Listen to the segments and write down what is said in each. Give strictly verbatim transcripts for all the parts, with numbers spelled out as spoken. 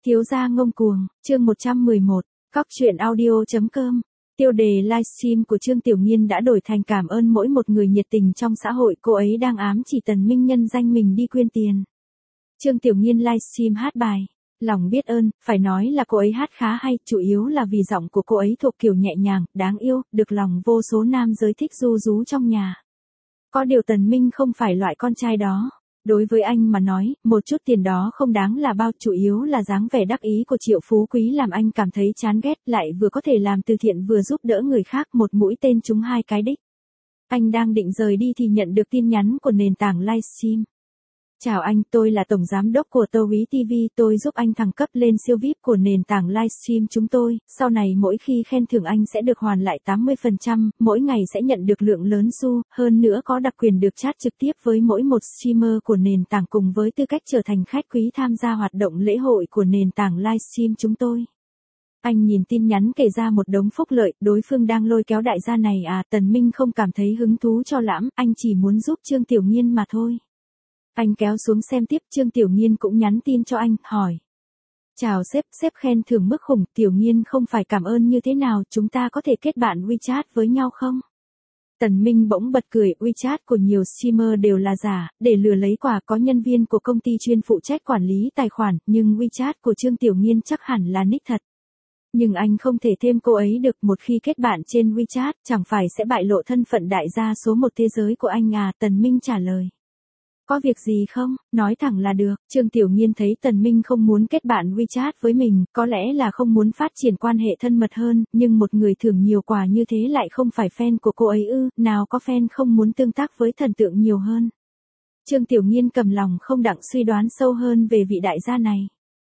Thiếu gia ngông cuồng, chương một trăm mười một, Cóc truyện audio chấm com. Tiêu đề livestream của Trương Tiểu Nhiên đã đổi thành cảm ơn mỗi một người nhiệt tình trong xã hội, cô ấy đang ám chỉ Tần Minh nhân danh mình đi quyên tiền. Trương Tiểu Nhiên livestream hát bài Lòng biết ơn, phải nói là cô ấy hát khá hay, chủ yếu là vì giọng của cô ấy thuộc kiểu nhẹ nhàng, đáng yêu, được lòng vô số nam giới thích ru rú trong nhà. Có điều Tần Minh không phải loại con trai đó. Đối với anh mà nói, một chút tiền đó không đáng là bao, chủ yếu là dáng vẻ đắc ý của Triệu Phú Quý làm anh cảm thấy chán ghét, lại vừa có thể làm từ thiện vừa giúp đỡ người khác, một mũi tên trúng hai cái đích. Anh đang định rời đi thì nhận được tin nhắn của nền tảng livestream. Chào anh, tôi là Tổng Giám đốc của Tâu Úy ti vi, tôi giúp anh thăng cấp lên siêu vi ai pi của nền tảng livestream chúng tôi, sau này mỗi khi khen thưởng anh sẽ được hoàn lại tám mươi phần trăm, mỗi ngày sẽ nhận được lượng lớn xu, hơn nữa có đặc quyền được chat trực tiếp với mỗi một streamer của nền tảng cùng với tư cách trở thành khách quý tham gia hoạt động lễ hội của nền tảng livestream chúng tôi. Anh nhìn tin nhắn kể ra một đống phúc lợi, đối phương đang lôi kéo đại gia này à, Tần Minh không cảm thấy hứng thú cho lắm, anh chỉ muốn giúp Trương Tiểu Nhiên mà thôi. Anh kéo xuống xem tiếp, Trương Tiểu Nhiên cũng nhắn tin cho anh, hỏi. Chào sếp, sếp khen thưởng mức khủng, Tiểu Nhiên không phải cảm ơn như thế nào, chúng ta có thể kết bạn WeChat với nhau không? Tần Minh bỗng bật cười, WeChat của nhiều streamer đều là giả, để lừa lấy quà, có nhân viên của công ty chuyên phụ trách quản lý tài khoản, nhưng WeChat của Trương Tiểu Nhiên chắc hẳn là nick thật. Nhưng anh không thể thêm cô ấy được, một khi kết bạn trên WeChat, chẳng phải sẽ bại lộ thân phận đại gia số một thế giới của anh à, Tần Minh trả lời. Có việc gì không, nói thẳng là được. Trương Tiểu Nhiên thấy Tần Minh không muốn kết bạn WeChat với mình, có lẽ là không muốn phát triển quan hệ thân mật hơn, nhưng một người thưởng nhiều quà như thế lại không phải fan của cô ấy ư, nào có fan không muốn tương tác với thần tượng nhiều hơn. Trương Tiểu Nhiên cầm lòng không đặng suy đoán sâu hơn về vị đại gia này.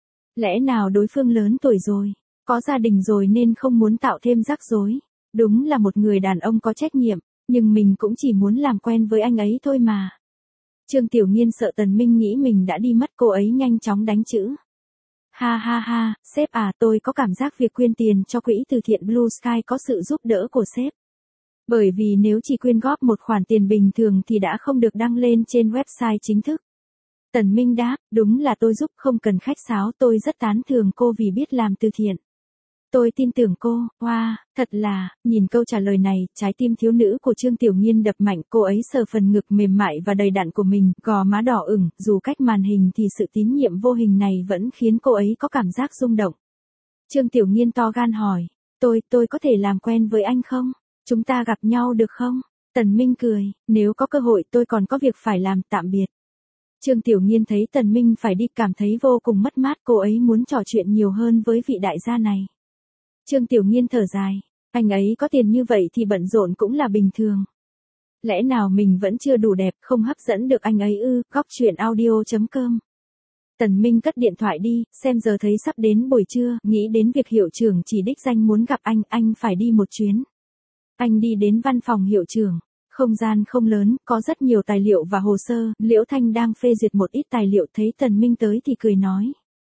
Lẽ nào đối phương lớn tuổi rồi, có gia đình rồi nên không muốn tạo thêm rắc rối. Đúng là một người đàn ông có trách nhiệm, nhưng mình cũng chỉ muốn làm quen với anh ấy thôi mà. Trương Tiểu Nhiên sợ Tần Minh nghĩ mình đã đi mất, cô ấy nhanh chóng đánh chữ. Ha ha ha, sếp à, tôi có cảm giác việc quyên tiền cho quỹ từ thiện Blue Sky có sự giúp đỡ của sếp. Bởi vì nếu chỉ quyên góp một khoản tiền bình thường thì đã không được đăng lên trên website chính thức. Tần Minh đáp, đúng là tôi giúp, không cần khách sáo, tôi rất tán thưởng cô vì biết làm từ thiện. Tôi tin tưởng cô, wow, thật là, nhìn câu trả lời này, trái tim thiếu nữ của Trương Tiểu Nhiên đập mạnh, cô ấy sờ phần ngực mềm mại và đầy đặn của mình, gò má đỏ ửng, dù cách màn hình thì sự tín nhiệm vô hình này vẫn khiến cô ấy có cảm giác rung động. Trương Tiểu Nhiên to gan hỏi, tôi, tôi có thể làm quen với anh không? Chúng ta gặp nhau được không? Tần Minh cười, nếu có cơ hội tôi còn có việc phải làm, tạm biệt. Trương Tiểu Nhiên thấy Tần Minh phải đi cảm thấy vô cùng mất mát, cô ấy muốn trò chuyện nhiều hơn với vị đại gia này. Trương Tiểu Nhiên thở dài, anh ấy có tiền như vậy thì bận rộn cũng là bình thường. Lẽ nào mình vẫn chưa đủ đẹp, không hấp dẫn được anh ấy ư, Cóc truyện audio chấm com. Tần Minh cất điện thoại đi, xem giờ thấy sắp đến buổi trưa, nghĩ đến việc hiệu trưởng chỉ đích danh muốn gặp anh, anh phải đi một chuyến. Anh đi đến văn phòng hiệu trưởng, không gian không lớn, có rất nhiều tài liệu và hồ sơ, Liễu Thanh đang phê duyệt một ít tài liệu, thấy Tần Minh tới thì cười nói.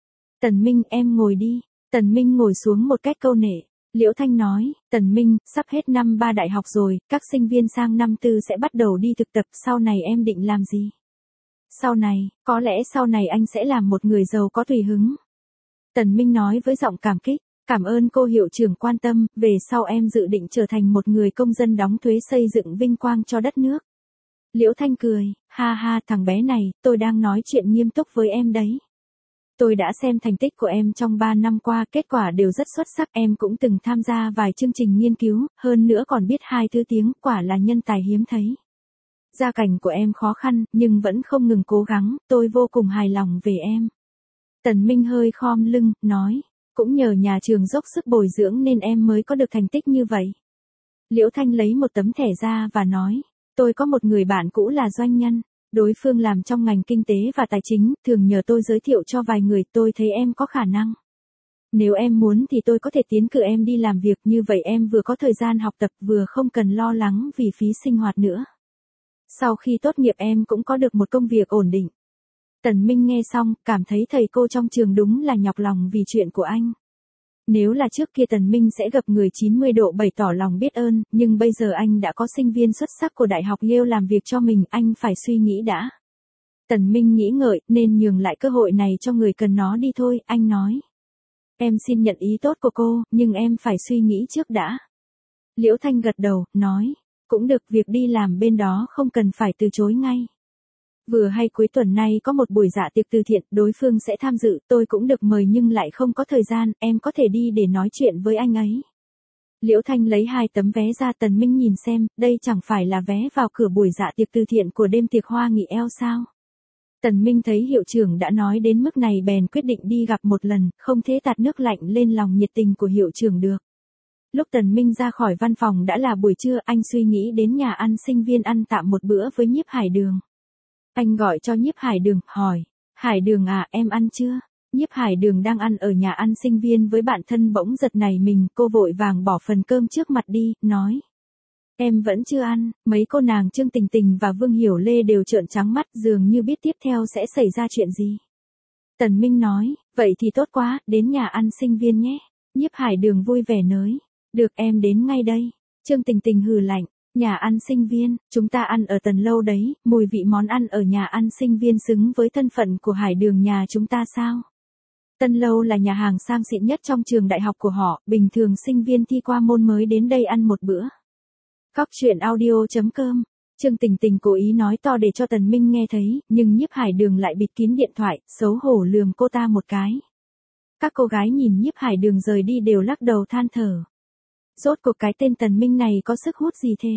Tần Minh, em ngồi đi. Tần Minh ngồi xuống một cách câu nệ. Liễu Thanh nói, Tần Minh, sắp hết năm ba đại học rồi, các sinh viên sang năm tư sẽ bắt đầu đi thực tập, sau này em định làm gì? Sau này, có lẽ sau này anh sẽ làm một người giàu có tùy hứng. Tần Minh nói với giọng cảm kích, cảm ơn cô hiệu trưởng quan tâm, về sau em dự định trở thành một người công dân đóng thuế xây dựng vinh quang cho đất nước. Liễu Thanh cười, ha ha, thằng bé này, tôi đang nói chuyện nghiêm túc với em đấy. Tôi đã xem thành tích của em trong ba năm qua, kết quả đều rất xuất sắc, em cũng từng tham gia vài chương trình nghiên cứu, hơn nữa còn biết hai thứ tiếng, quả là nhân tài hiếm thấy. Gia cảnh của em khó khăn, nhưng vẫn không ngừng cố gắng, tôi vô cùng hài lòng về em. Tần Minh hơi khom lưng, nói, cũng nhờ nhà trường dốc sức bồi dưỡng nên em mới có được thành tích như vậy. Liễu Thanh lấy một tấm thẻ ra và nói, tôi có một người bạn cũ là doanh nhân. Đối phương làm trong ngành kinh tế và tài chính, thường nhờ tôi giới thiệu cho vài người, tôi thấy em có khả năng. Nếu em muốn thì tôi có thể tiến cử em đi làm việc, như vậy em vừa có thời gian học tập vừa không cần lo lắng vì phí sinh hoạt nữa. Sau khi tốt nghiệp em cũng có được một công việc ổn định. Tần Minh nghe xong, cảm thấy thầy cô trong trường đúng là nhọc lòng vì chuyện của anh. Nếu là trước kia Tần Minh sẽ gặp người chín mươi độ bày tỏ lòng biết ơn, nhưng bây giờ anh đã có sinh viên xuất sắc của Đại học Yale làm việc cho mình, anh phải suy nghĩ đã. Tần Minh nghĩ ngợi, nên nhường lại cơ hội này cho người cần nó đi thôi, anh nói. Em xin nhận ý tốt của cô, nhưng em phải suy nghĩ trước đã. Liễu Thanh gật đầu, nói, cũng được, việc đi làm bên đó không cần phải từ chối ngay. Vừa hay cuối tuần này có một buổi dạ tiệc từ thiện, đối phương sẽ tham dự, tôi cũng được mời nhưng lại không có thời gian, em có thể đi để nói chuyện với anh ấy. Liễu Thanh lấy hai tấm vé ra, Tần Minh nhìn xem, đây chẳng phải là vé vào cửa buổi dạ tiệc từ thiện của đêm tiệc hoa nghỉ eo sao? Tần Minh thấy hiệu trưởng đã nói đến mức này bèn quyết định đi gặp một lần, không thể tạt nước lạnh lên lòng nhiệt tình của hiệu trưởng được. Lúc Tần Minh ra khỏi văn phòng đã là buổi trưa, anh suy nghĩ đến nhà ăn sinh viên ăn tạm một bữa với Nhiếp Hải Đường. Anh gọi cho Nhiếp Hải Đường, hỏi, Hải Đường à, em ăn chưa? Nhiếp Hải Đường đang ăn ở nhà ăn sinh viên với bạn thân bỗng giật nảy mình, cô vội vàng bỏ phần cơm trước mặt đi, nói. Em vẫn chưa ăn, mấy cô nàng Trương Tình Tình và Vương Hiểu Lê đều trợn trắng mắt, dường như biết tiếp theo sẽ xảy ra chuyện gì. Tần Minh nói, vậy thì tốt quá, đến nhà ăn sinh viên nhé. Nhiếp Hải Đường vui vẻ nới, được, em đến ngay đây. Trương Tình Tình hừ lạnh, nhà ăn sinh viên, chúng ta ăn ở Tần Lâu đấy, mùi vị món ăn ở nhà ăn sinh viên xứng với thân phận của Hải Đường nhà chúng ta sao? Tân Lâu là nhà hàng sang xịn nhất trong trường đại học của họ, bình thường sinh viên thi qua môn mới đến đây ăn một bữa. Cóc truyện audio chấm com. Trương Tình Tình cố ý nói to để cho Tần Minh nghe thấy, nhưng Nhiếp Hải Đường lại bịt kín điện thoại, xấu hổ lườm cô ta một cái. Các cô gái nhìn Nhiếp Hải Đường rời đi đều lắc đầu than thở. Rốt cuộc cái tên Tần Minh này có sức hút gì thế?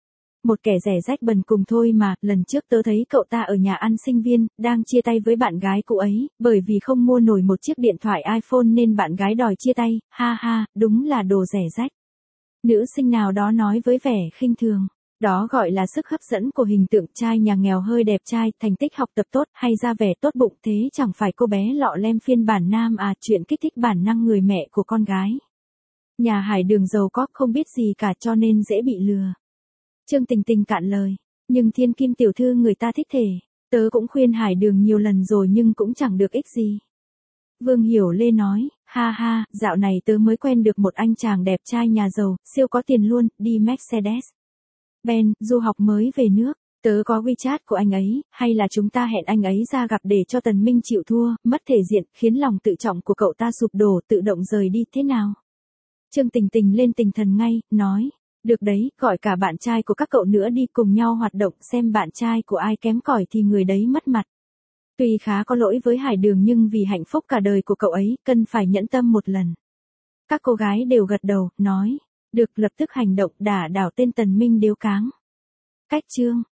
Một kẻ rẻ rách bần cùng thôi mà, lần trước tớ thấy cậu ta ở nhà ăn sinh viên, đang chia tay với bạn gái cũ ấy, bởi vì không mua nổi một chiếc điện thoại iPhone nên bạn gái đòi chia tay, ha ha, đúng là đồ rẻ rách. Nữ sinh nào đó nói với vẻ khinh thường, đó gọi là sức hấp dẫn của hình tượng trai nhà nghèo hơi đẹp trai, thành tích học tập tốt hay ra vẻ tốt bụng, thế chẳng phải cô bé lọ lem phiên bản nam à, chuyện kích thích bản năng người mẹ của con gái. Nhà Hải Đường giàu có không biết gì cả cho nên dễ bị lừa. Trương Tình Tình cạn lời, nhưng Thiên Kim tiểu thư người ta thích thể, tớ cũng khuyên Hải Đường nhiều lần rồi nhưng cũng chẳng được ích gì. Vương Hiểu Lê nói, ha ha, dạo này tớ mới quen được một anh chàng đẹp trai nhà giàu, siêu có tiền luôn, đi Mercedes Benz, du học mới về nước, tớ có WeChat của anh ấy, hay là chúng ta hẹn anh ấy ra gặp để cho Tần Minh chịu thua, mất thể diện, khiến lòng tự trọng của cậu ta sụp đổ, tự động rời đi thế nào? Trương Tình Tình lên tinh thần ngay, nói, được đấy, gọi cả bạn trai của các cậu nữa đi cùng nhau hoạt động, xem bạn trai của ai kém cỏi thì người đấy mất mặt. Tuy khá có lỗi với Hải Đường nhưng vì hạnh phúc cả đời của cậu ấy, cần phải nhẫn tâm một lần. Các cô gái đều gật đầu, nói, được, lập tức hành động, đả đảo tên Tần Minh đếu cáng. Cách chương